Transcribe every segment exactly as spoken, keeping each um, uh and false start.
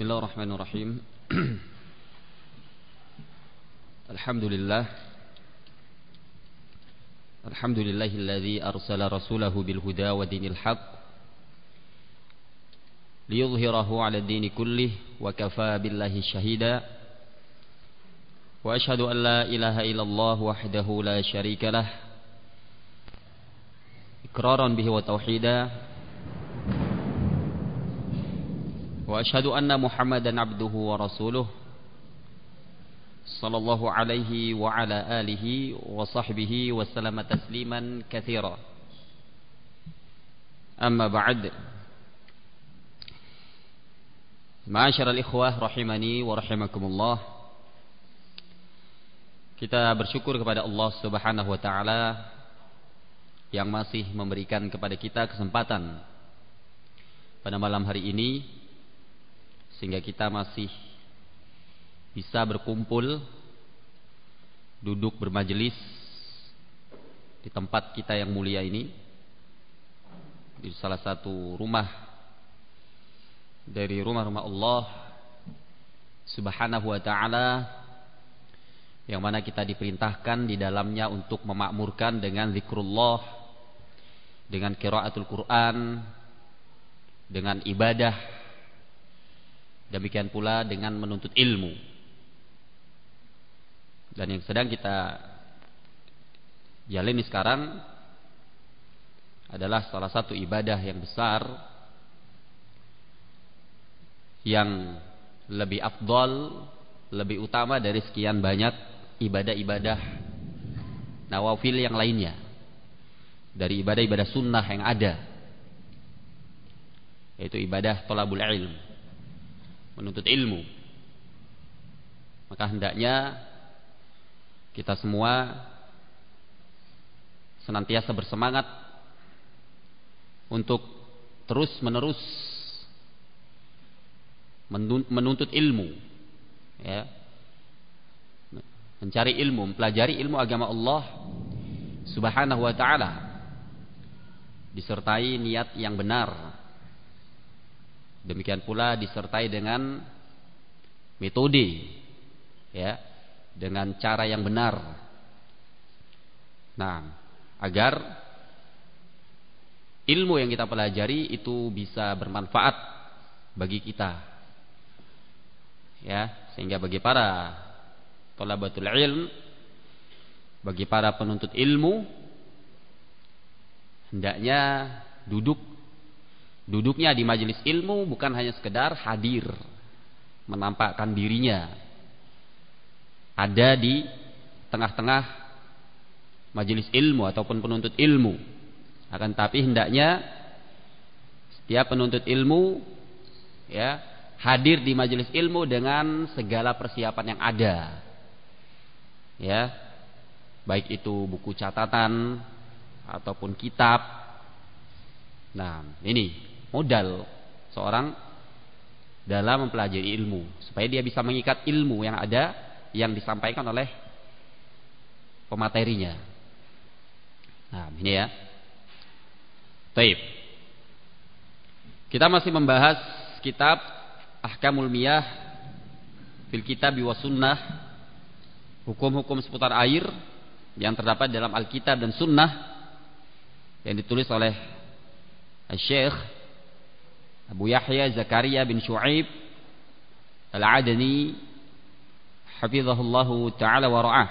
Bismillahirrahmanirrahim. Alhamdulillah. Alhamdulillahilladzi arsala rasulahu bil huda wa dinil haqq liyudhhirahu 'ala ad-dini kullih wa kafaa billahi shahida. Wa asyhadu an la ilaha illallah wahdahu la syarika lah iqraran bihi wa tauhida. Wa asyhadu anna Muhammadan abduhu wa rasuluh sallallahu alaihi wa ala alihi wa sahbihi wa sallama tasliman katsira. Amma ba'd. Ma'asyiral ikhwah rahimani wa rahimakumullah. Kita bersyukur kepada Allah Subhanahu wa taala yang masih memberikan kepada kita kesempatan pada malam hari ini, sehingga kita masih bisa berkumpul, duduk bermajelis di tempat kita yang mulia ini, di salah satu rumah dari rumah-rumah Allah Subhanahu wa ta'ala, yang mana kita diperintahkan di dalamnya untuk memakmurkan dengan zikrullah, dengan qiraatul Quran, dengan ibadah, demikian pula dengan menuntut ilmu. Dan yang sedang kita jalani sekarang adalah salah satu ibadah yang besar, yang lebih afdal, lebih utama dari sekian banyak ibadah-ibadah nawafil yang lainnya, dari ibadah-ibadah sunnah yang ada, yaitu ibadah thalabul ilm, menuntut ilmu. Maka hendaknya kita semua senantiasa bersemangat untuk terus menerus menuntut ilmu, ya, mencari ilmu, mempelajari ilmu agama Allah Subhanahu wa ta'ala, disertai niat yang benar. Demikian pula disertai dengan metode, ya, dengan cara yang benar. Nah, agar ilmu yang kita pelajari itu bisa bermanfaat bagi kita, ya, sehingga bagi para thalabatul ilm, bagi para penuntut ilmu, hendaknya duduk Duduknya di majelis ilmu bukan hanya sekedar hadir, menampakkan dirinya ada di tengah-tengah majelis ilmu ataupun penuntut ilmu. Akan tapi hendaknya setiap penuntut ilmu, ya, hadir di majelis ilmu dengan segala persiapan yang ada, ya, baik itu buku catatan ataupun kitab. Nah, ini modal seorang dalam mempelajari ilmu, supaya dia bisa mengikat ilmu yang ada, yang disampaikan oleh pematerinya. Nah, ini ya. Baik. Kita masih membahas kitab Ahkamul Miyah fil Kitab wa Sunnah, hukum-hukum seputar air yang terdapat dalam Alkitab dan Sunnah, yang ditulis oleh Syekh Abu Yahya Zakaria bin Shu'aib Al-Adani hafizahullahu ta'ala wa ra'ah.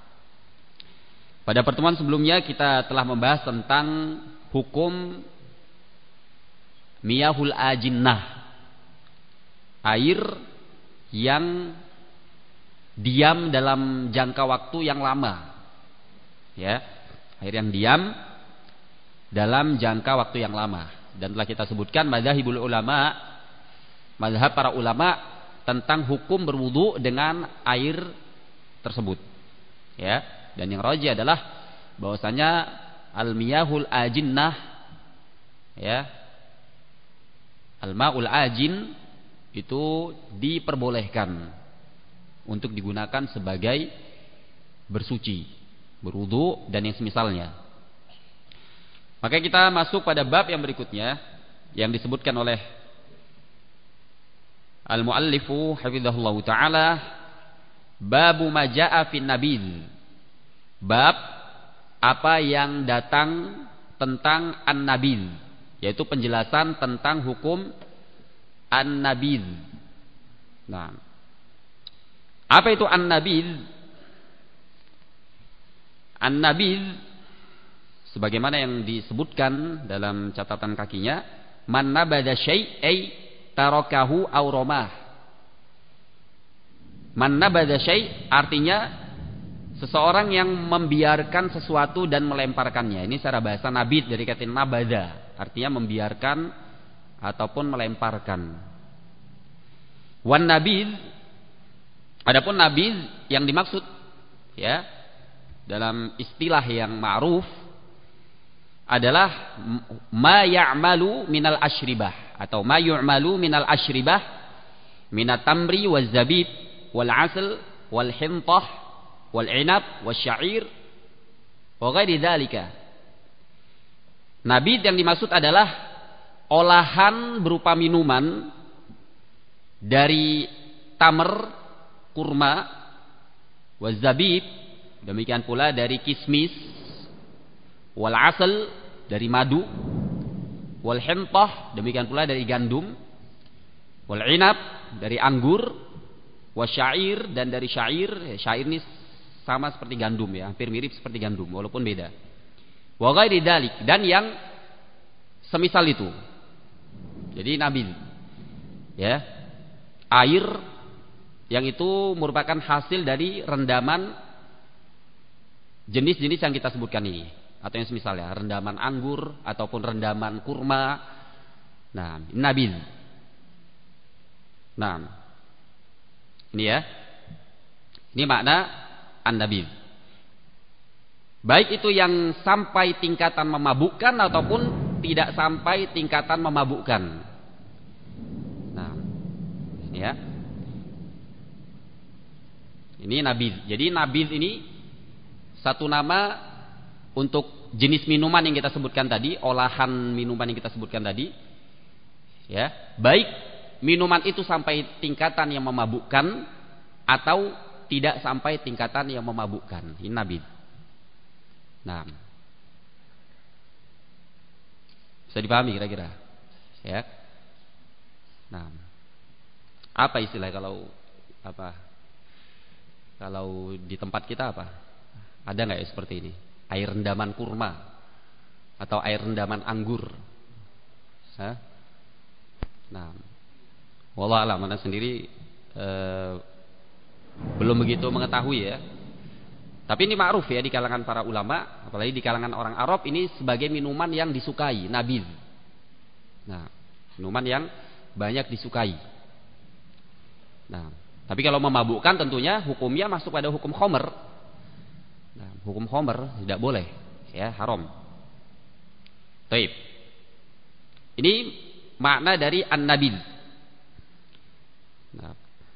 Pada pertemuan sebelumnya kita telah membahas tentang hukum miyahul ajinnah, air yang diam dalam jangka waktu yang lama, ya, air yang diam dalam jangka waktu yang lama. Dan telah kita sebutkan madzhabul ulama, mazhab para ulama tentang hukum berwudu dengan air tersebut, ya. Dan yang rajih adalah bahwasanya al-miyahul ajinnah, ya, al-ma'ul ajin itu diperbolehkan untuk digunakan sebagai bersuci, berwudu dan yang semisalnya. Maka kita masuk pada bab yang berikutnya, yang disebutkan oleh al-muallifu hafizahullahu taala, babu ma jaa fin nabil. Bab apa yang datang tentang an-nabil, yaitu penjelasan tentang hukum an-nabil. Nah, apa itu an-nabil? An-nabil sebagaimana yang disebutkan dalam catatan kakinya, man nabada syai'ai tarakahu aw ramah. Man nabada syai' artinya seseorang yang membiarkan sesuatu dan melemparkannya. Ini secara bahasa nabid dari kata nabada, artinya membiarkan ataupun melemparkan. Wan nabid, adapun nabid yang dimaksud ya dalam istilah yang ma'ruf adalah ma ya'malu minal asyribah, atau ma yu'malu minal asyribah minat tamri wal zabib wal asl wal hintah wal inab wal syair wa ghairi dzalika. Nabid yang dimaksud adalah olahan berupa minuman dari tamr, kurma, wal zabib, demikian pula dari kismis, wal asal dari madu, wal hintah demikian pula dari gandum, wal inab dari anggur, wal syair dan dari syair. Syair ini sama seperti gandum ya, hampir mirip seperti gandum walaupun beda. Wa ghairi dzalik, dan yang semisal itu. Jadi nabil ya, air yang itu merupakan hasil dari rendaman jenis-jenis yang kita sebutkan ini, atau yang semisalnya rendaman anggur ataupun rendaman kurma. Nah, nabil. Nah, ini ya, ini makna an-nabil. Baik itu yang sampai tingkatan memabukkan ataupun tidak sampai tingkatan memabukkan. Nah, ini ya, ini nabil. Jadi nabil ini satu nama untuk jenis minuman yang kita sebutkan tadi, olahan minuman yang kita sebutkan tadi, ya, baik minuman itu sampai tingkatan yang memabukkan atau tidak sampai tingkatan yang memabukkan. Ini nabil. Nah, bisa dipahami kira-kira, ya. Nah, apa istilah kalau apa? Kalau di tempat kita apa? Ada nggak ya seperti ini? Air rendaman kurma atau air rendaman anggur. Hah? Nah, wallah alam, mana sendiri eh, belum begitu mengetahui ya. Tapi ini ma'ruf ya di kalangan para ulama, apalagi di kalangan orang Arab, ini sebagai minuman yang disukai, nabil. Nah, minuman yang banyak disukai. Nah, tapi kalau memabukkan tentunya hukumnya masuk pada hukum khomer. Nah, hukum khomer tidak boleh, ya, haram. Baik. Ini makna dari an-nabil. Nah,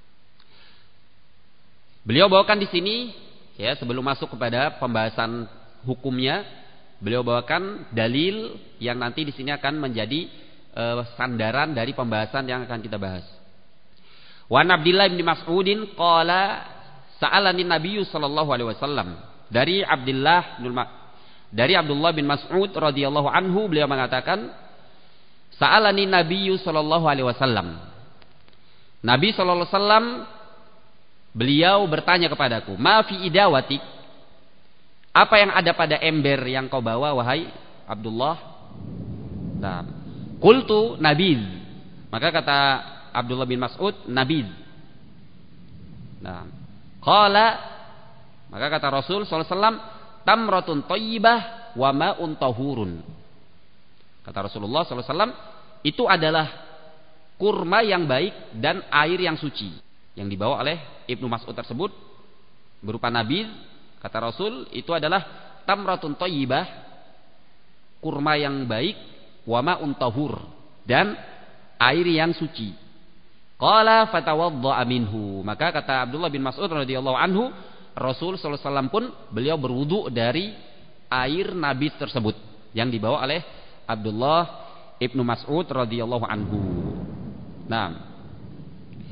beliau bawakan di sini, ya, sebelum masuk kepada pembahasan hukumnya, beliau bawakan dalil yang nanti di sini akan menjadi uh, sandaran dari pembahasan yang akan kita bahas. Wa Abdullah bin Mas'udin qala sa'alani Nabi sallallahu alaihi wasallam. Dari Abdullah bin dari Abdullah bin Mas'ud radhiyallahu anhu, beliau mengatakan, sa'alani Nabi sallallahu alaihi wasallam. Nabi sallallahu alaihi wasallam beliau bertanya kepadaku, ma fi idawatik, apa yang ada pada ember yang kau bawa wahai Abdullah? Nah, qultu nabil. Maka kata Abdullah bin Mas'ud, nabil. Nah, qala, maka kata Rasul sallallahu alaihi wasallam, tamratun thayyibah wa ma'un tahurun. Kata Rasulullah sallallahu alaihi wasallam, itu adalah kurma yang baik dan air yang suci. Yang dibawa oleh Ibnu Mas'ud tersebut berupa nabil, kata Rasul, itu adalah tamratun thayyibah, kurma yang baik, wa ma'un tahur, dan air yang suci. Qala fatawadda'a minhu. Maka kata Abdullah bin Mas'ud radhiyallahu anhu, Rasul sallallahu alaihi wasallam pun beliau berwudu dari air nabil tersebut yang dibawa oleh Abdullah Ibnu Mas'ud radhiyallahu anhu. Nah,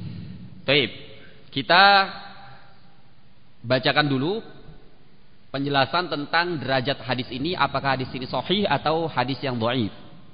Baik. Kita bacakan dulu penjelasan tentang derajat hadis ini, apakah hadis ini sahih atau hadis yang dhaif.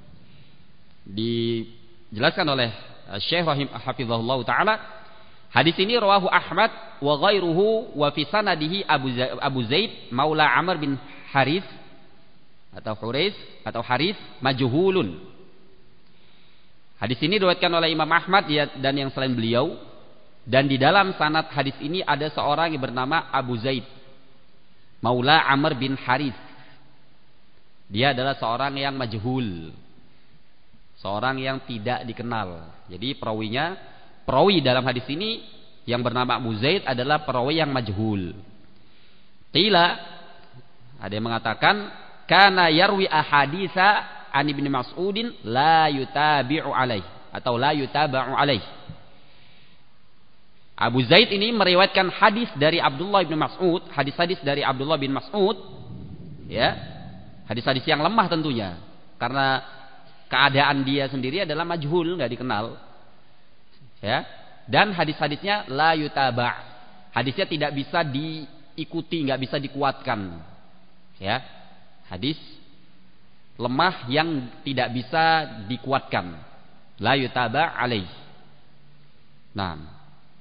Dijelaskan oleh Syekh Rahim hafizahullah taala, hadis ini rawahu Ahmad wa ghairuhu wa fi sanadihi Abu Abu Zaid Maula Amr bin Harith atau Hurais atau Harith majhulun. Hadis ini diriwayatkan oleh Imam Ahmad dan yang selain beliau, dan di dalam sanad hadis ini ada seorang yang bernama Abu Zaid Maula Amr bin Harith. Dia adalah seorang yang majhul, seorang yang tidak dikenal. Jadi perawinya, perawi dalam hadis ini yang bernama Abu Zaid adalah perawi yang majhul. Qila, ada yang mengatakan kana yarwi ahaditsa an Ibnu Mas'udin la yutabi'u alaih atau la yutaba'u alaih. Abu Zaid ini meriwayatkan hadis dari Abdullah bin Mas'ud, hadis-hadis dari Abdullah bin Mas'ud, ya, hadis-hadis yang lemah tentunya, karena keadaan dia sendiri adalah majhul, nggak dikenal, ya, dan hadis-hadisnya la yutaba', hadisnya tidak bisa diikuti, nggak bisa dikuatkan, ya, hadis lemah yang tidak bisa dikuatkan, la yutaba' alaih. Nah.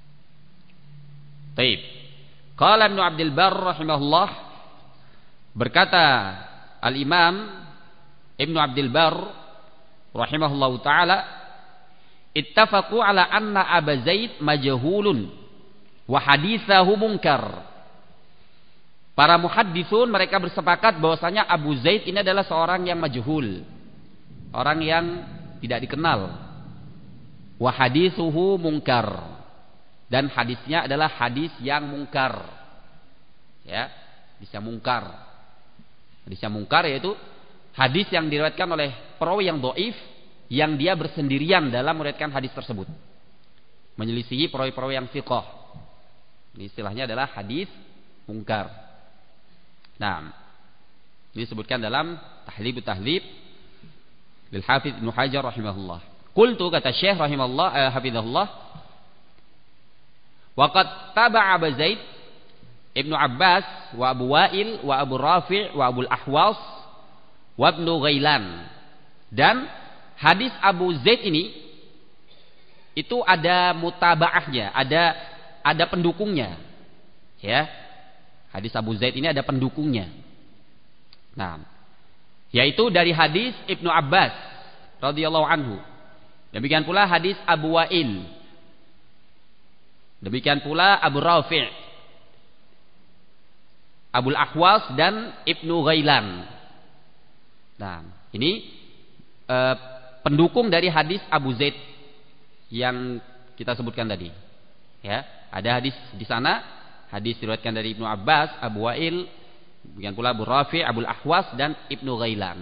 Baik. Qala Ibnu Abdul Barr rahimahullah, berkata Al-Imam Ibnu Abdul Barr rahimahullah taala, ittafaqu ala anna Abu Zaid majhulun wa haditsahu munkar. Para muhaddisun mereka bersepakat bahwasanya Abu Zaid ini adalah seorang yang majhul, orang yang tidak dikenal. Wa haditsuhu munkar, dan hadisnya adalah hadis yang mungkar, ya, hadis yang mungkar. Hadis yang mungkar yaitu hadis yang diriwayatkan oleh perawi yang dhaif, yang dia bersendirian dalam meriwayatkan hadis tersebut, menyelisihi perawi-perawi yang thiqah. Ini istilahnya adalah hadis mungkar. Nah, ini disebutkan dalam Tahlibut Tahlib lil Hafidz Ibnu Hajar rahimahullah. Qultu, kata Syekh rahimahullah eh, hafizahullah, waqad taba'a Abu Zaid Ibnu Abbas wa Abu Wa'il wa Abu Rafi' wa Abu Ahwas wa Ibnu Ghailan. Dan hadis Abu Zaid ini itu ada mutaba'ahnya, ada ada pendukungnya, ya. Hadis Abu Zaid ini ada pendukungnya. Nah, yaitu dari hadis Ibnu Abbas radhiyallahu anhu. Demikian pula hadis Abu Wa'il. Demikian pula Abu Rafi', Abu Ahwas dan Ibnu Ghailan. Nah, ini eh, pendukung dari hadis Abu Zaid yang kita sebutkan tadi. Ya, ada hadis di sana, hadis diriwayatkan dari Ibnu Abbas, Abu Wa'il, demikian pula Abu Rafi', Abu Ahwas dan Ibnu Ghailan.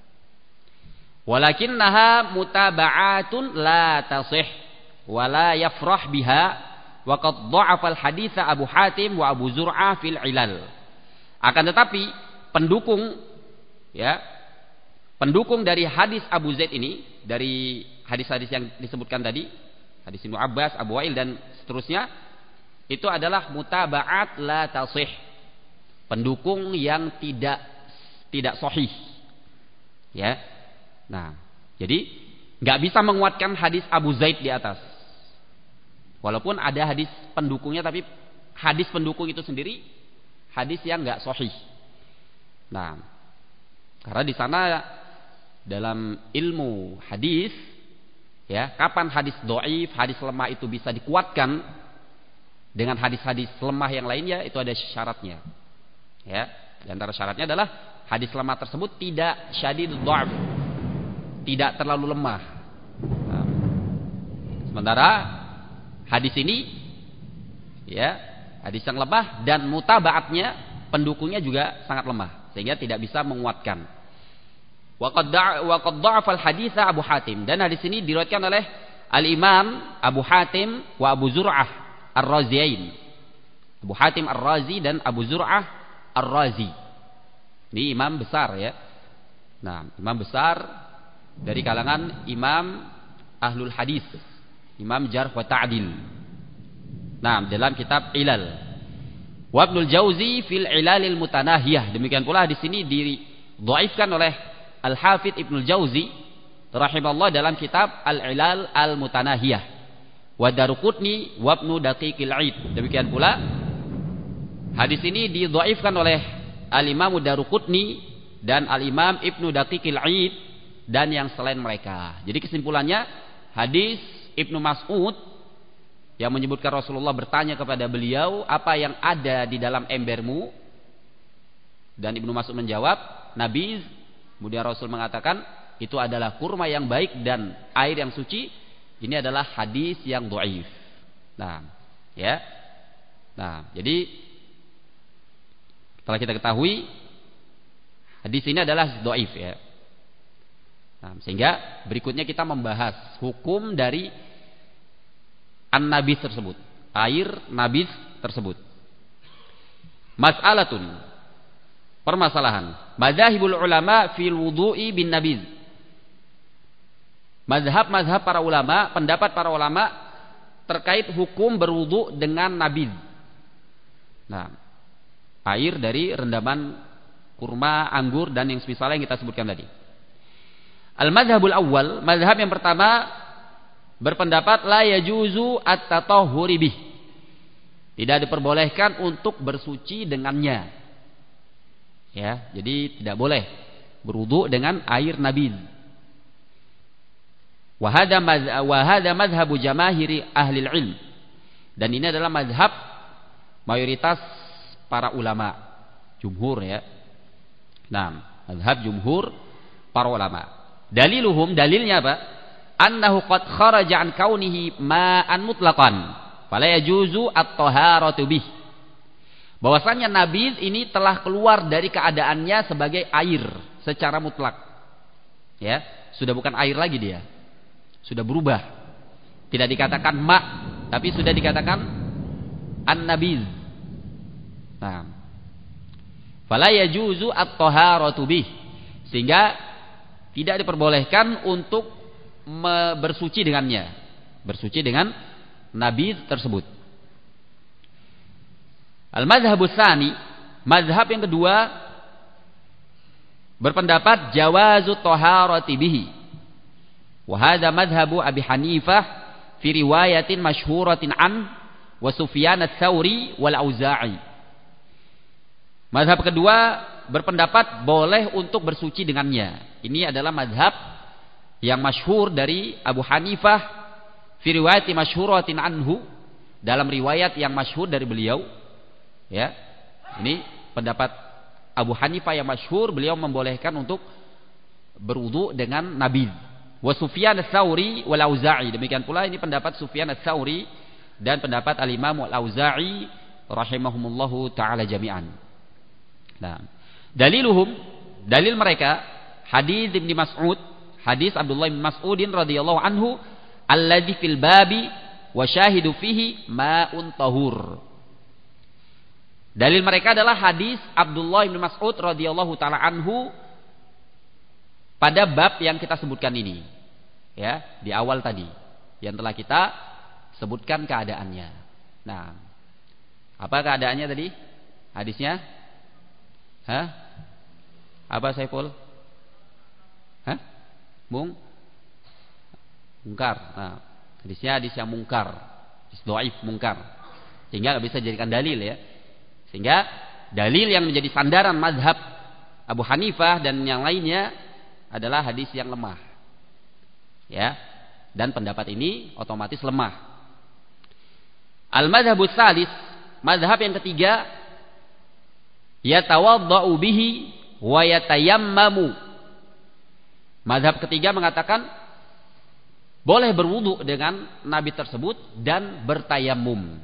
Walakinnaha mutaba'atun la tasih wa la yafrah biha. Wa qad dha'afa al-haditsa Abu Hatim wa Abu Zur'ah fil Ilal. Akan tetapi pendukung, ya, pendukung dari hadis Abu Zaid ini, dari hadis-hadis yang disebutkan tadi, hadis Ibnu Abbas, Abu Wa'il dan seterusnya, itu adalah mutaba'at la tasih, pendukung yang tidak tidak sahih, ya. Nah, jadi nggak bisa menguatkan hadis Abu Zaid di atas. Walaupun ada hadis pendukungnya, tapi hadis pendukung itu sendiri hadis yang enggak sahih. Nah, karena di sana dalam ilmu hadis, ya, kapan hadis dhaif, hadis lemah itu bisa dikuatkan dengan hadis-hadis lemah yang lainnya, itu ada syaratnya. Ya, di antara syaratnya adalah hadis lemah tersebut tidak syadidud dha'f, tidak terlalu lemah. Nah, sementara hadis ini, ya, hadis yang lemah dan mutabaatnya, pendukungnya juga sangat lemah, sehingga tidak bisa menguatkan. Wa qad dha'afa al-haditsa Abu Hatim, dan hadis ini diriwayatkan oleh Al-Imam Abu Hatim wa Abu Zur'ah Ar-Raziyain. Abu Hatim Ar-Razi dan Abu Zur'ah Ar-Razi. Ini imam besar, ya. Nah, imam besar dari kalangan imam ahlul hadis, imam jarh wa ta'dil. Nah, dalam kitab Ilal. Wa Ibnul Jauzi fil Ilalil Mutanahiyah. Demikian pula di sini didhaifkan oleh Al-Hafidz Ibnul Jauzi rahimahullah dalam kitab Al-Ilal Al-Mutanahiyah. Wa Daruqutni wa Ibnu Daqiqil Aid. Demikian pula hadis ini didhaifkan oleh Al-Imam Daruqutni dan Al-Imam Ibnu Daqiqil Aid dan yang selain mereka. Jadi kesimpulannya hadis Ibnu Mas'ud yang menyebutkan Rasulullah bertanya kepada beliau, apa yang ada di dalam embermu? Dan Ibnu Mas'ud menjawab, nabiz. Kemudian Rasul mengatakan, itu adalah kurma yang baik dan air yang suci. Ini adalah hadis yang dhaif. Nah, ya. Nah, jadi setelah kita ketahui hadis ini adalah dhaif ya. Nah, sehingga berikutnya kita membahas hukum dari an-nabis tersebut, air nabis tersebut. Mas'alatun, permasalahan. Madzhabul ulama fil wudu'i bin nabiz. Mazhab-mazhab para ulama, pendapat para ulama terkait hukum berwudu dengan nabiz. Nah, air dari rendaman kurma, anggur dan yang semisalnya yang kita sebutkan tadi. Al-madzhabul awwal, mazhab yang pertama berpendapat la yajuzu at-tatahhuri bih. Tidak diperbolehkan untuk bersuci dengannya. Ya, jadi tidak boleh berwudu dengan air nabiz. Wa hadha wa hadha madhhabu jamaahiri ahli ilm. Dan ini adalah mazhab mayoritas para ulama, jumhur ya. Nah, mazhab jumhur para ulama. Daliluhum, dalilnya apa? Annahu qad kharaja an kaunihi ma'an mutlaqan fala yajuzu at-taharatu bih. Bahwasanya nabiz ini telah keluar dari keadaannya sebagai air secara mutlak. Ya, sudah bukan air lagi dia. Sudah berubah. Tidak dikatakan ma, tapi sudah dikatakan an-nabiz. Nah, fala yajuzu at-taharatu bih. Sehingga tidak diperbolehkan untuk bersuci dengannya, bersuci dengan nabiz tersebut. Al-madzhabus tsani, mazhab yang kedua berpendapat jawazu taharati bihi. Wa hadha madhhabu Abi Hanifah fi riwayatin masyhuratin an wa Sufyan ats-Tsauri wal Auza'i. Mazhab kedua berpendapat boleh untuk bersuci dengannya. Ini adalah mazhab yang masyhur dari Abu Hanifah fi riwayati masyhuratin anhu, dalam riwayat yang masyhur dari beliau ya. Ini pendapat Abu Hanifah yang masyhur, beliau membolehkan untuk berwudu dengan nabiz. Wa Sufyan ats-Tsauri wal Auza'i, demikian pula ini pendapat Sufyan ats-Tsauri dan pendapat Al-Imam Al-Auza'i rahimahumullahu taala jami'an. Nah, daliluhum, dalil mereka hadis Ibnu Mas'ud, hadis Abdullah bin Mas'udin radhiyallahu anhu, alladzi fil babi wa syahidu fihi ma'un tahur. Dalil mereka adalah hadis Abdullah bin Mas'ud radhiyallahu taala anhu pada bab yang kita sebutkan ini. Ya, di awal tadi yang telah kita sebutkan keadaannya. Nah, apa keadaannya tadi? Hadisnya? Hah? Apa Saiful? Hah? Mung? Mungkar. Nah, hadisnya hadis yang mungkar, hadis dhaif mungkar, sehingga nggak bisa dijadikan dalil ya. Sehingga dalil yang menjadi sandaran mazhab Abu Hanifah dan yang lainnya adalah hadis yang lemah. Ya. Dan pendapat ini otomatis lemah. Al-madzhabus tsalis, mazhab yang ketiga, yatawaddau bihi wa yatayammamu. Mazhab ketiga mengatakan boleh berwudu dengan nabi tersebut dan bertayamum.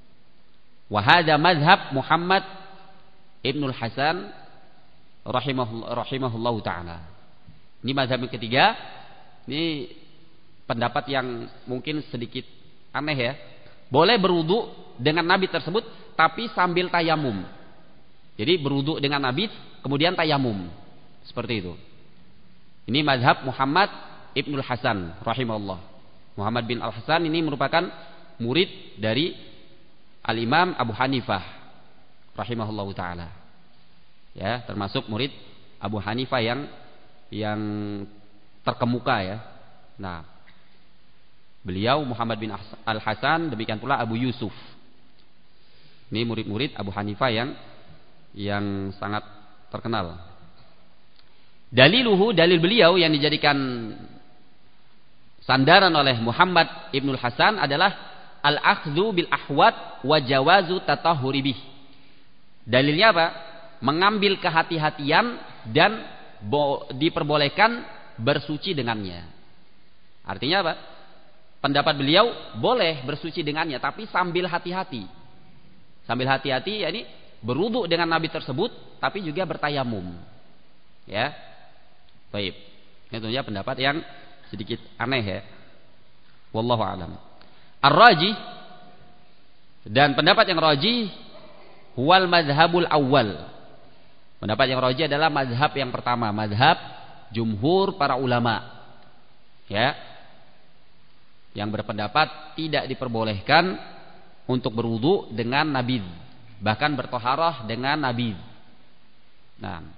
Wa hadza mazhab Muhammad Ibnul Hasan rahimahullah rahimahullahu taala. Ini mazhab yang ketiga. Ini pendapat yang mungkin sedikit aneh ya. Boleh berwudu dengan nabi tersebut tapi sambil tayamum. Jadi berwudu dengan nabi kemudian tayamum. Seperti itu. Ini mazhab Muhammad Ibnul Hasan rahimahullah. Muhammad bin Al-Hasan ini merupakan murid dari Al-Imam Abu Hanifah rahimahullahu taala. Ya, termasuk murid Abu Hanifah yang yang terkemuka ya. Nah, beliau Muhammad bin Al-Hasan, demikian pula Abu Yusuf. Ini murid-murid Abu Hanifah yang yang sangat terkenal. Daliluhu, dalil beliau yang dijadikan sandaran oleh Muhammad Ibnul Hasan adalah al-akhdhu bil ahwat wa jawazu tatahhuri bih. Dalilnya apa? Mengambil kehati-hatian dan diperbolehkan bersuci dengannya. Artinya apa? Pendapat beliau boleh bersuci dengannya, tapi sambil hati-hati. Sambil hati-hati, yakni berwudu dengan nabi tersebut, tapi juga bertayamum. Ya, baik. Ini tentunya pendapat yang sedikit aneh ya. Wallahu a'lam. Ar-rajih, dan pendapat yang rajih, huwal madhabul awal. Pendapat yang rajih adalah mazhab yang pertama, mazhab jumhur para ulama. Ya, yang berpendapat tidak diperbolehkan untuk berwudu dengan nabidh, bahkan bertoharah dengan nabidh. Nah,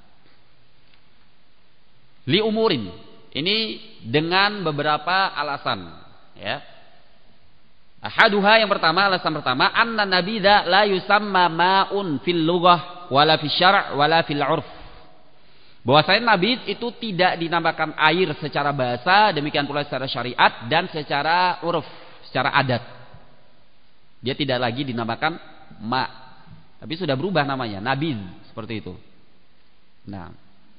li umurin, ini dengan beberapa alasan ya. Ahaduha, yang pertama, alasan pertama, anna nabidha la yusamma ma'un fil lughah wala fil syara' wala fil 'urf. Bahwasanya nabidh itu tidak dinamakan air secara bahasa, demikian pula secara syariat dan secara uruf, secara adat. Dia tidak lagi dinamakan ma, tapi sudah berubah namanya, nabidh, seperti itu. Nah,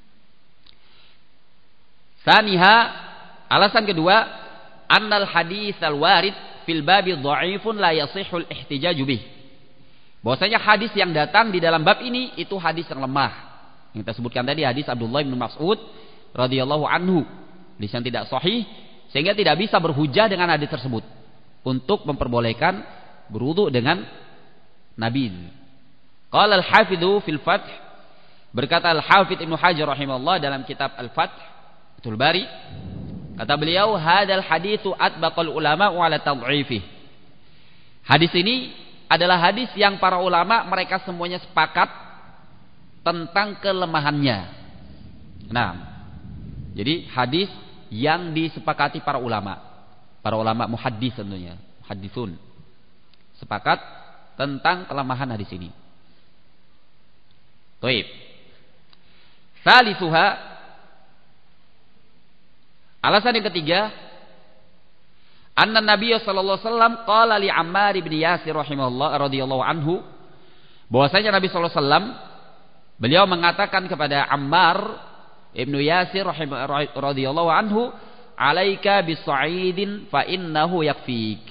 saniha, alasan kedua, annal hadits al-warid fil babi dha'ifun la yasihul ihtijaju bih. Bahwasanya hadis yang datang di dalam bab ini itu hadis yang lemah. Yang kita sebutkan tadi hadis Abdullah bin Mas'ud radhiyallahu anhu, hadis yang tidak sahih, sehingga tidak bisa berhujah dengan hadis tersebut untuk memperbolehkan berwudu dengan nabidh. Qala al-Hafidzu fil Fath, berkata Al-Hafidz Ibnu Hajar rahimahullah dalam kitab Al-Fath Fathul Bari, kata beliau, hadzal haditsu atbaqal ulama wa ala tad'ifih. Hadis ini adalah hadis yang para ulama mereka semuanya sepakat tentang kelemahannya. Nah, jadi hadis yang disepakati para ulama, para ulama muhaddis tentunya, muhaddisun, sepakat tentang kelemahan hadis ini. Baik. Salisuha, alasan yang ketiga, anna Nabi sallallahu alaihi wasallam qala li Ammar bin Yasir rahimahullah radhiyallahu anhu, bahwasanya Nabi sallallahu alaihi wasallam beliau mengatakan kepada Ammar ibnu Yasir radhiyallahu anhu, alaika bis-sa'idin fa innahu yakfik.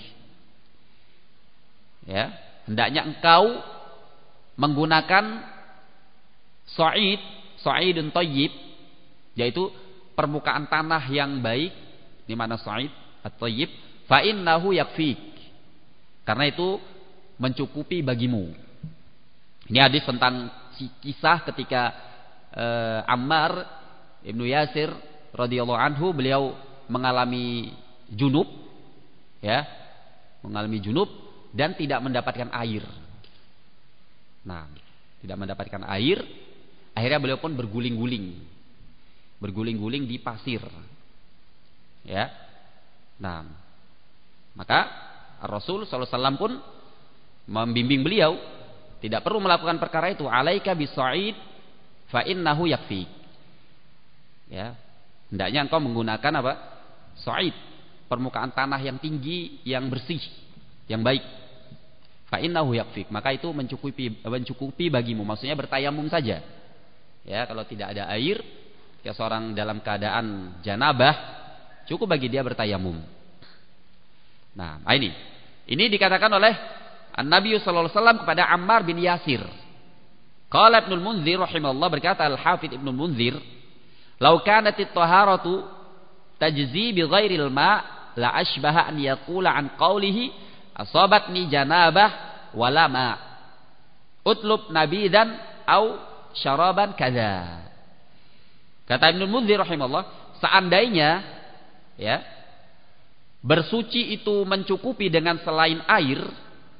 Ya, hendaknya engkau menggunakan sa'id, sa'idun thayyib, yaitu permukaan tanah yang baik, di mana sa'id at-thayyib, fa innahu yakfik, karena itu mencukupi bagimu. Ini hadis tentang kisah ketika eh, Ammar ibnu Yasir radhiyallahu anhu, beliau mengalami junub, ya, mengalami junub dan tidak mendapatkan air. Nah, tidak mendapatkan air, akhirnya beliau pun berguling-guling, berguling-guling di pasir, ya. Nah, maka Rasul sallallahu alaihi wasallam pun membimbing beliau, tidak perlu melakukan perkara itu. Alaika bis-sa'id fa innahu yakfik. Ya, hendaknya engkau menggunakan apa? Sa'id, permukaan tanah yang tinggi, yang bersih, yang baik. Fa innahu yakfik, maka itu mencukupi mencukupi bagimu. Maksudnya bertayamum saja. Ya, kalau tidak ada air, ya seorang dalam keadaan janabah, cukup bagi dia bertayamum. Nah, ini ini dikatakan oleh An-Nabi sallallahu alaihi wasallam kepada Ammar bin Yasir. Qala Ibnul Munzir rahimahullah, berkata Al-Hafidz Ibnul Munzir, "Lau kanatit taharatu tajzi bi ghairil ma' la ashbaha an yaqula an qawlihi asabatni janabah wala ma' utlub nabidan au syaraban kadza." Kata Ibnul Munzir rahimahullah, seandainya ya bersuci itu mencukupi dengan selain air,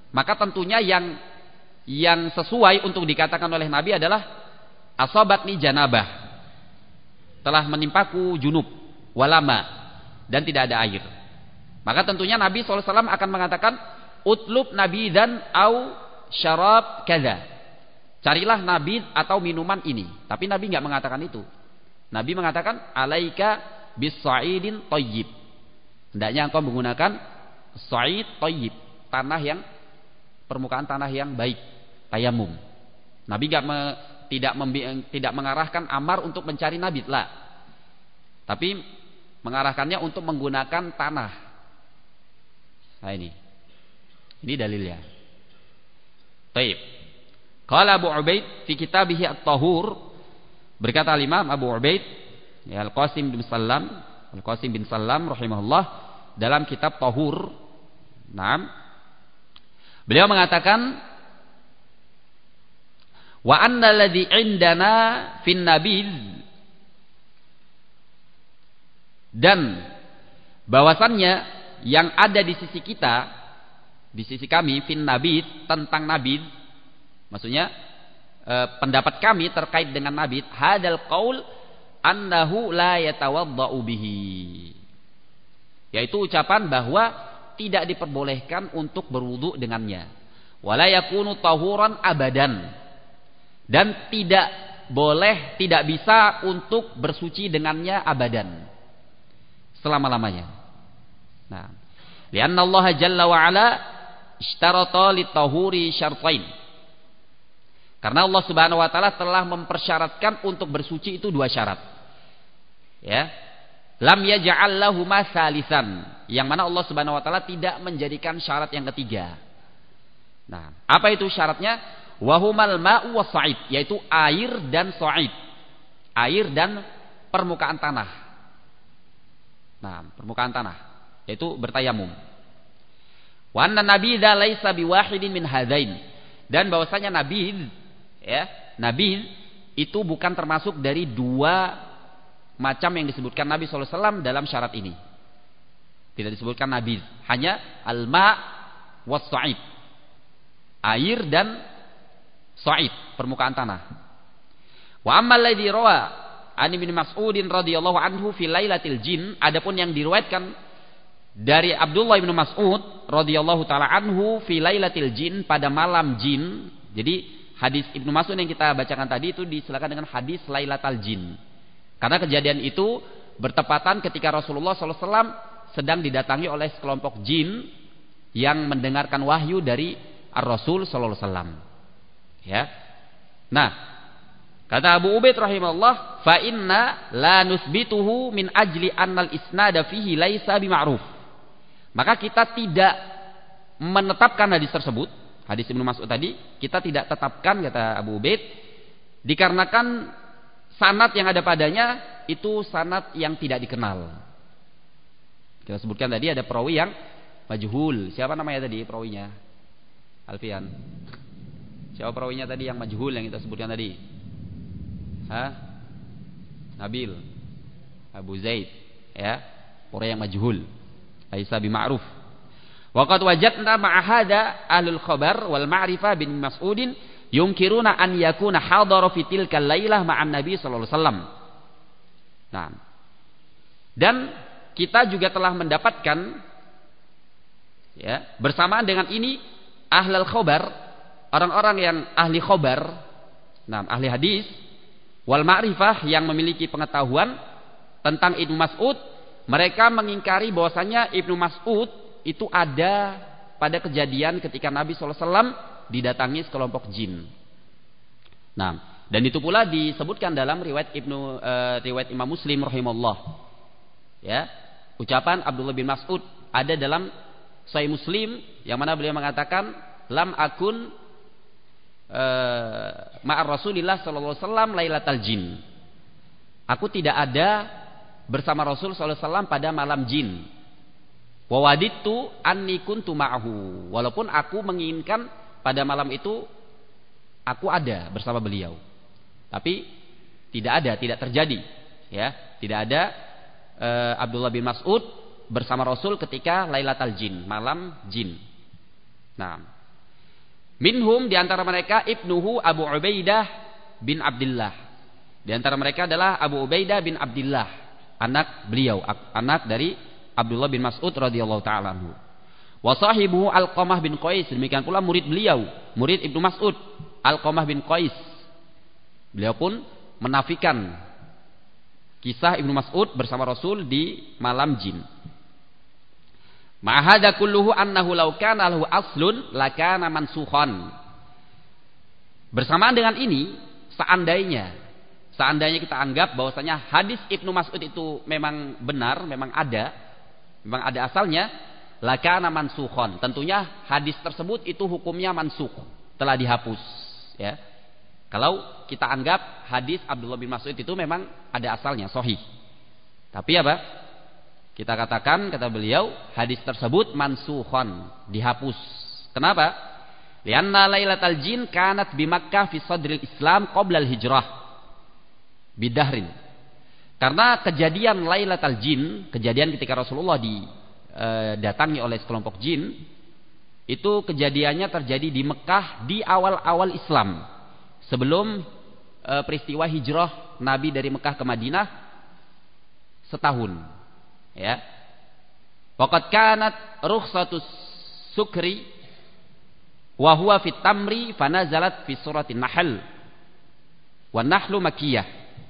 Maka tentunya yang yang sesuai untuk dikatakan oleh Nabi adalah asabatni janabah, telah menimpaku junub walama, dan tidak ada air. Maka tentunya Nabi shallallahu alaihi wasallam akan mengatakan utlub nabidan au syarab kada, carilah nabid atau minuman ini. Tapi Nabi nggak mengatakan itu. Nabi mengatakan alaika bis-sa'idin thayyib, hendaknya engkau menggunakan sa'id thayyib, tanah yang permukaan tanah yang baik, tayamum. Nabi nggak me, tidak membi, tidak mengarahkan Ammar untuk mencari nabid lah, tapi mengarahkannya untuk menggunakan tanah. Nah ini, ini dalilnya. Taib. Qala Abu Ubaid fi kitabih At-Tahur, berkata Imam Abu Ubaid ya, Al-Qasim bin Sallam, Al-Qasim bin Sallam rahimahullah dalam kitab Tahur. Naam. Beliau mengatakan wa anna alladhi indana fin nabil, dan bahwasannya yang ada di sisi kita, di sisi kami, fin nabid, tentang nabid, maksudnya eh, pendapat kami terkait dengan nabid, hadal qaul annahu la yatawaddau bihi, yaitu ucapan bahwa tidak diperbolehkan untuk berwudu dengannya, wala yakunu tahuran abadan, dan tidak boleh, tidak bisa untuk bersuci dengannya abadan, selama-lamanya. Nah, lianna Allah jalla wa ala ishtarata litahuri syartain, karena Allah subhanahu wa ta'ala telah mempersyaratkan untuk bersuci itu dua syarat, ya. Lam yaj'al lahuma salisan, yang mana Allah subhanahu wa ta'ala tidak menjadikan syarat yang ketiga. Nah, apa itu syaratnya? Wahumal ma'u was sa'id, yaitu air dan sa'id, air dan permukaan tanah. Nah, permukaan tanah, yaitu bertayamum. Wa anna nabidha laisa biwahidin min hadain, dan bahwasanya nabid, ya, nabid itu bukan termasuk dari dua macam yang disebutkan Nabi shallallahu alaihi wasallam dalam syarat ini. Tidak disebutkan nabid, hanya al-ma' was sa'id, air dan sa'id, permukaan tanah. Wa ammal ladzi rawa an Ibnu Mas'udin radhiyallahu anhu fi lailatil jin, adapun yang diriwayatkan dari Abdullah bin Mas'ud radhiyallahu taala anhu fi lailatil jin, pada malam jin. Jadi hadis Ibnu Mas'ud yang kita bacakan tadi itu disilakan dengan hadis lailatul jin, karena kejadian itu bertepatan ketika Rasulullah shallallahu alaihi wasallam sedang didatangi oleh sekelompok jin yang mendengarkan wahyu dari Ar-Rasul shallallahu alaihi wasallam. Ya. Nah, kata Abu Ubaid rahimahullah, fa inna la nusbituhu min ajli annal isnada fihi laisa bima'ruf. Maka kita tidak menetapkan hadis tersebut, hadis Ibnu Mas'ud tadi, kita tidak tetapkan, kata Abu Ubaid, dikarenakan sanad yang ada padanya itu sanad yang tidak dikenal. Kita sebutkan tadi ada perawi yang majhul. Siapa namanya tadi perawinya? Alfian. Siapa perawinya tadi yang majhul yang kita sebutkan tadi? Hah? Nabil, Abu Zaid, ya, perawi yang majhul, laisa bima'ruf. Wa qad wajadna ma'a hada ahlul khabar wal ma'rifah bin Mas'udin yungkiruna an yakuna hadara fi tilkal lailah ma'an Nabi sallallahu alaihi wasallam. Nah, dan kita juga telah mendapatkan, ya, bersamaan dengan ini ahlul khabar, orang-orang yang ahli khabar, nah, ahli hadis, wal ma'rifah, yang memiliki pengetahuan tentang Ibnu Mas'ud, mereka mengingkari bahwasanya Ibnu Mas'ud itu ada pada kejadian ketika Nabi shallallahu alaihi wasallam didatangi sekelompok jin. Nah, dan itu pula disebutkan dalam riwayat Ibnu uh, riwayat Imam Muslim rahimahullah. Ya, ucapan Abdullah bin Mas'ud ada dalam Sahih Muslim yang mana beliau mengatakan lam akun uh, ma'ar Rasulillah sallallahu alaihi wasallam lailatal jin. Aku tidak ada bersama Rasul sallallahu alaihi wasallam pada malam jin. Wa wadittu anni kuntu ma'ahu. Walaupun aku menginginkan pada malam itu aku ada bersama beliau, tapi tidak ada, tidak terjadi, ya, tidak ada e, Abdullah bin Mas'ud bersama Rasul ketika Lailatul Jin, malam jin. Nah, Minhum di antara mereka ibnuhu Abu Ubaidah bin Abdullah. Di antara mereka adalah Abu Ubaidah bin Abdullah, anak beliau, anak dari Abdullah bin Mas'ud radhiyallahu taala anhu. Wa sahibuhu Alqamah bin Qais, demikian pula murid beliau, murid Ibnu Mas'ud, Alqamah bin Qais. Beliau pun menafikan kisah Ibnu Mas'ud bersama Rasul di malam jin. Ma'ahada kulluhu annahu law kana lahu aslun lakana mansukhan. Bersamaan dengan ini, seandainya seandainya kita anggap bahwasanya hadis Ibnu Mas'ud itu memang benar, memang ada, memang ada asalnya, lakana mansukhan. Tentunya hadis tersebut itu hukumnya mansukh, telah dihapus, ya. Kalau kita anggap hadis Abdullah bin Mas'ud itu memang ada asalnya, sahih. Tapi apa? Kita katakan, kata beliau, hadis tersebut mansukhan, dihapus. Kenapa? Lianna lailatal jin kanat bi Makkah fi sadril Islam qabla al-hijrah bidahrin. Karena kejadian lailatal jin, kejadian ketika Rasulullah didatangi oleh sekelompok jin, itu kejadiannya terjadi di Mekah di awal-awal Islam. Sebelum e, peristiwa hijrah Nabi dari Mekah ke Madinah setahun, ya. Waqad kanat rukhsatus sukri wa huwa fit tamri fanazalat fi suratin Nahl. Wa Nahlu Makkiyah.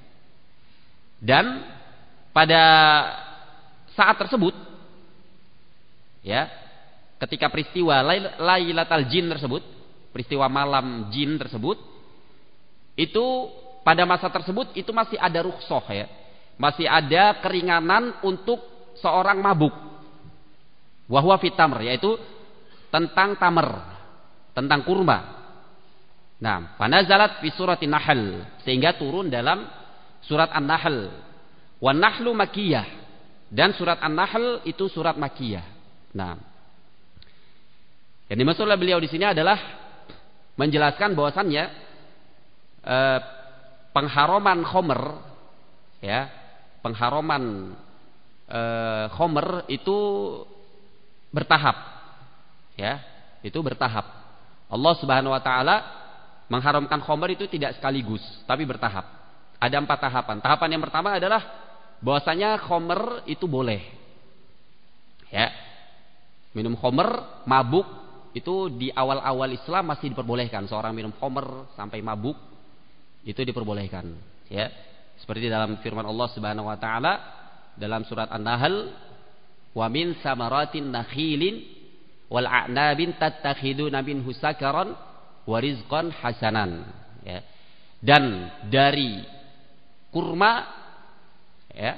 Dan pada saat tersebut, ya, ketika peristiwa Lailatul Jin tersebut, peristiwa malam jin tersebut, itu pada masa tersebut itu masih ada rukhsah, ya. Masih ada keringanan untuk seorang mabuk. Wa huwa fit tamr, yaitu tentang tamr, tentang kurma. Nah, fanazalat fi suratin Nahl, sehingga turun dalam surat An-Nahl. Wa Nahlu Makkiyah, dan surat An-Nahl itu surat Makkiyah. Nah, yang dimaksud oleh beliau di sini adalah menjelaskan bahwasannya eh, pengharaman khomer, ya, pengharaman eh, khomer itu bertahap, ya, itu bertahap. Allah Subhanahu Wa Taala mengharamkan khomer itu tidak sekaligus, tapi bertahap. Ada empat tahapan. Tahapan yang pertama adalah bahwasanya khomer itu boleh, ya, minum khomer, mabuk itu di awal-awal Islam masih diperbolehkan. Seorang minum khomer sampai mabuk itu diperbolehkan, ya. Seperti dalam firman Allah Subhanahu Wa Taala dalam surat An-Nahl, wa min samaratin nakhilin wal a'nabin tattakhiduna minhu sakaran wa rizqan hasanan, ya. Dan dari kurma, ya,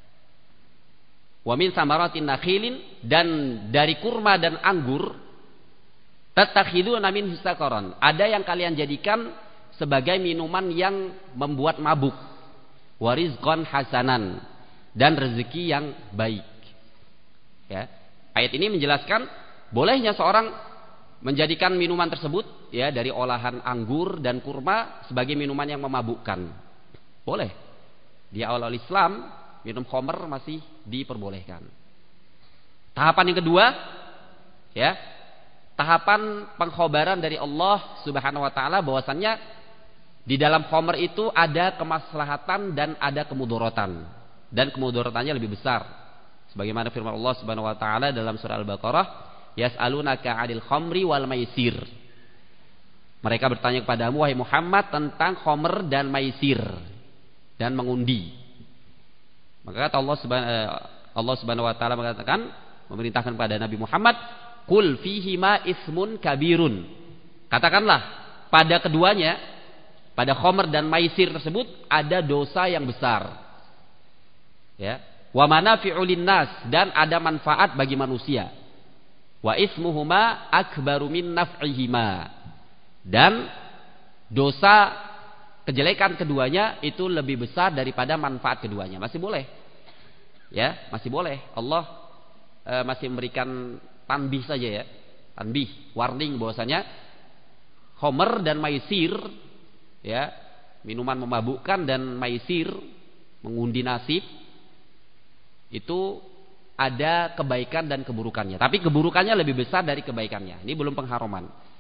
wa min samaratin nakhilin, dan dari kurma dan anggur, tattakhiduna minhu sakaran, ada yang kalian jadikan sebagai minuman yang membuat mabuk, wa rizqan hasanan, dan rezeki yang baik, ya. Ayat ini menjelaskan bolehnya seorang menjadikan minuman tersebut, ya, dari olahan anggur dan kurma sebagai minuman yang memabukkan. Boleh. Di awal Islam minum khamr masih diperbolehkan. Tahapan yang kedua, ya, tahapan pengkhabaran dari Allah Subhanahu Wa Taala bahwasannya di dalam khamr itu ada kemaslahatan dan ada kemudaratan, dan kemudaratannya lebih besar. Sebagaimana firman Allah Subhanahu Wa Taala dalam surah Al-Baqarah, yas'alunaka 'anil khamri wal maisir. Mereka bertanya kepadamu wahai Muhammad tentang khamr dan maisir, dan mengundi. Maka kata Allah Subhanahu Allah Subhanahu Wa Taala mengatakan, memerintahkan kepada Nabi Muhammad, qul fihima ismun kabirun. Katakanlah pada keduanya, pada khamr dan maisir tersebut ada dosa yang besar, ya. Wa manafi'u linnas, dan ada manfaat bagi manusia. Wa ismuhuma akbaru min naf'ihima, dan dosa kejelekan keduanya itu lebih besar daripada manfaat keduanya. Masih boleh, ya, masih boleh. Allah e, masih memberikan tanbih saja, ya, tanbih, warning bahwasanya khamr dan maisir, ya, minuman memabukkan dan maisir, mengundi nasib, itu ada kebaikan dan keburukannya. Tapi keburukannya lebih besar dari kebaikannya. Ini belum pengharaman.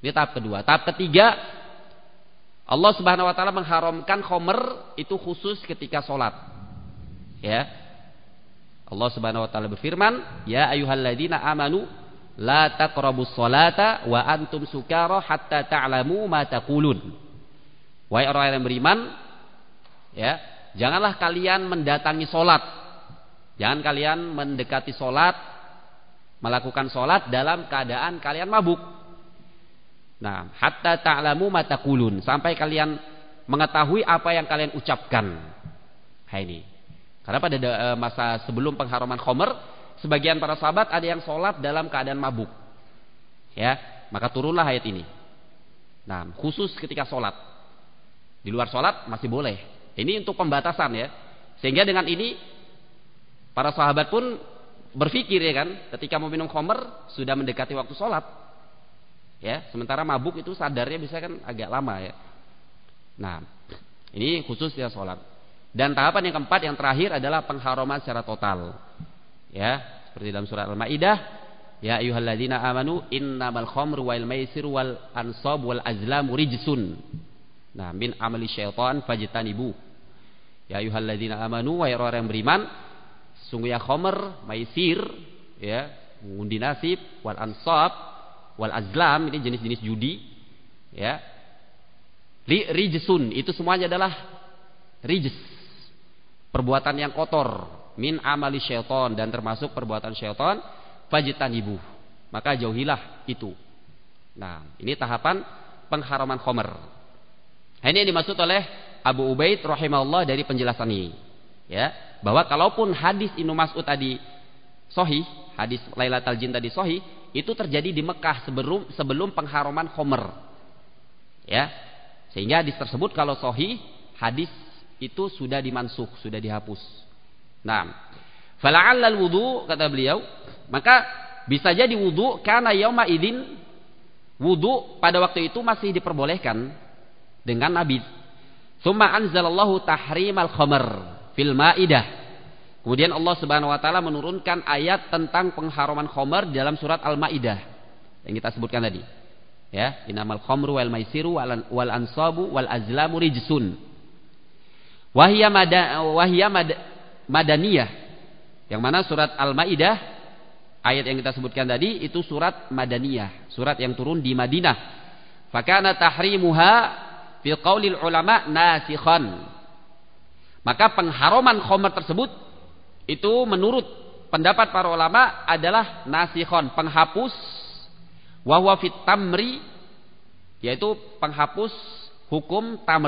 Ini tahap kedua. Tahap ketiga, Allah Subhanahu wa taala mengharamkan khamr itu khusus ketika sholat. Ya. Allah Subhanahu wa taala berfirman, "Ya ayyuhalladzina amanu la taqrabus sholata wa antum sukara hatta ta'lamu ma taqulun." Wahai orang yang beriman, ya, janganlah kalian mendatangi sholat. Jangan kalian mendekati sholat, melakukan sholat dalam keadaan kalian mabuk. Nah, hatta ta'lamu ma taqulun, sampai kalian mengetahui apa yang kalian ucapkan. Nah, ini. Karena pada masa sebelum pengharaman khamr, sebagian para sahabat ada yang sholat dalam keadaan mabuk. Ya, maka turunlah ayat ini. Nah, khusus ketika sholat. Di luar sholat masih boleh. Ini untuk pembatasan ya. Sehingga dengan ini para sahabat pun berpikir ya kan, ketika mau minum khamr sudah mendekati waktu sholat. Ya, sementara mabuk itu sadarnya bisa kan agak lama ya. Nah, ini khusus ya sholat. Dan tahapan yang keempat yang terakhir adalah pengharaman secara total. Ya, seperti dalam surat Al-Maidah, ya ayyuhalladzina amanu innamal khamru wal maisiru wal ansab wal azlamu rijsun. Nah, min amali syaitan fajtanibu. Ya ayyuhalladzina amanu, wahai orang yang beriman, sungguhnya khamr, maisir, ya, undi nasib, wal ansab, wal azlam, ini jenis-jenis judi, ya. Rijsun, itu semuanya adalah rijs, perbuatan yang kotor, min amali syaitan, dan termasuk perbuatan syaitan, fajtanibu, maka jauhilah itu. Nah, ini tahapan pengharaman khamr. Nah, ini yang dimaksud oleh Abu Ubaid rahimahullah dari penjelasan ini, ya, bahwa kalaupun hadis Ibnu Mas'ud tadi sahih, hadis Lailatul Jin tadi sahih, itu terjadi di Mekah sebelum sebelum pengharaman khamr. Ya. Sehingga hadis tersebut kalau sahih, hadis itu sudah dimansuh, sudah dihapus. Nah, fala'allal wudu, kata beliau, maka bisa jadi wudu karena yauma idzin, wudu pada waktu itu masih diperbolehkan dengan Nabi. Tsumma anzalallahu tahrimal khamr fil Maidah. Kemudian Allah Subhanahu wa taala menurunkan ayat tentang pengharaman khamr dalam surat Al-Maidah yang kita sebutkan tadi. Ya, innamal khamru wal maisiru wal ansabu wal azlamu rijsun. Wahia mada, wahia mad, madaniyah. Yang mana surat Al-Maidah ayat yang kita sebutkan tadi itu surat madaniyah, surat yang turun di Madinah. Fakana tahrimuha fi qaulil ulama nasikhan. Maka pengharaman khamr tersebut itu menurut pendapat para ulama adalah nasikhan, penghapus, wa huwa fit tamri, yaitu penghapus hukum tamr.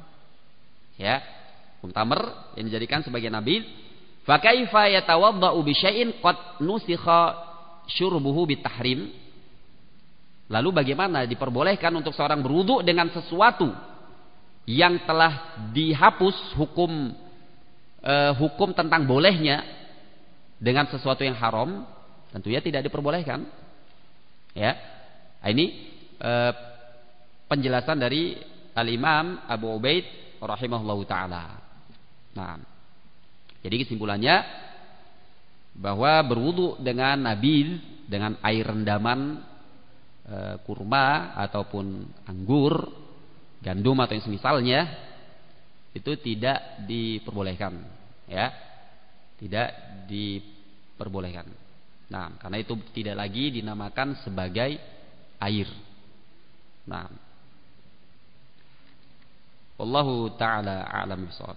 Ya, hukum tamr yang dijadikan sebagai nabi. Fa kaifa yatawaddau bi syai'in qad nusikha syurbuhu bitahrim. Lalu bagaimana diperbolehkan untuk seorang berwudu dengan sesuatu yang telah dihapus hukum eh, hukum tentang bolehnya dengan sesuatu yang haram? Tentunya tidak diperbolehkan. Ya, ini eh, penjelasan dari Al-Imam Abu Ubaid rahimahullahu taala. Nah, jadi kesimpulannya bahwa berwudu dengan nabiz, dengan air rendaman kurma ataupun anggur, gandum atau yang semisalnya, itu tidak diperbolehkan, ya, tidak diperbolehkan. Nah, karena itu tidak lagi dinamakan sebagai air. Nah, wallahu taala a'lam bishawab.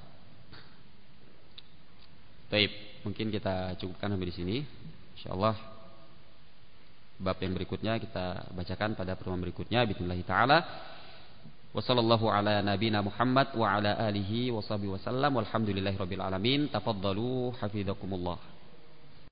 Baik, mungkin kita cukupkan sampai di sini. Insyaallah bab yang berikutnya kita bacakan pada pertemuan berikutnya bismillah taala. Wa sallallahu ala nabiyina Muhammad wa ala alihi wa sahbihi wasallam walhamdulillahirabbil alamin. Tafaddalu hafizakumullah.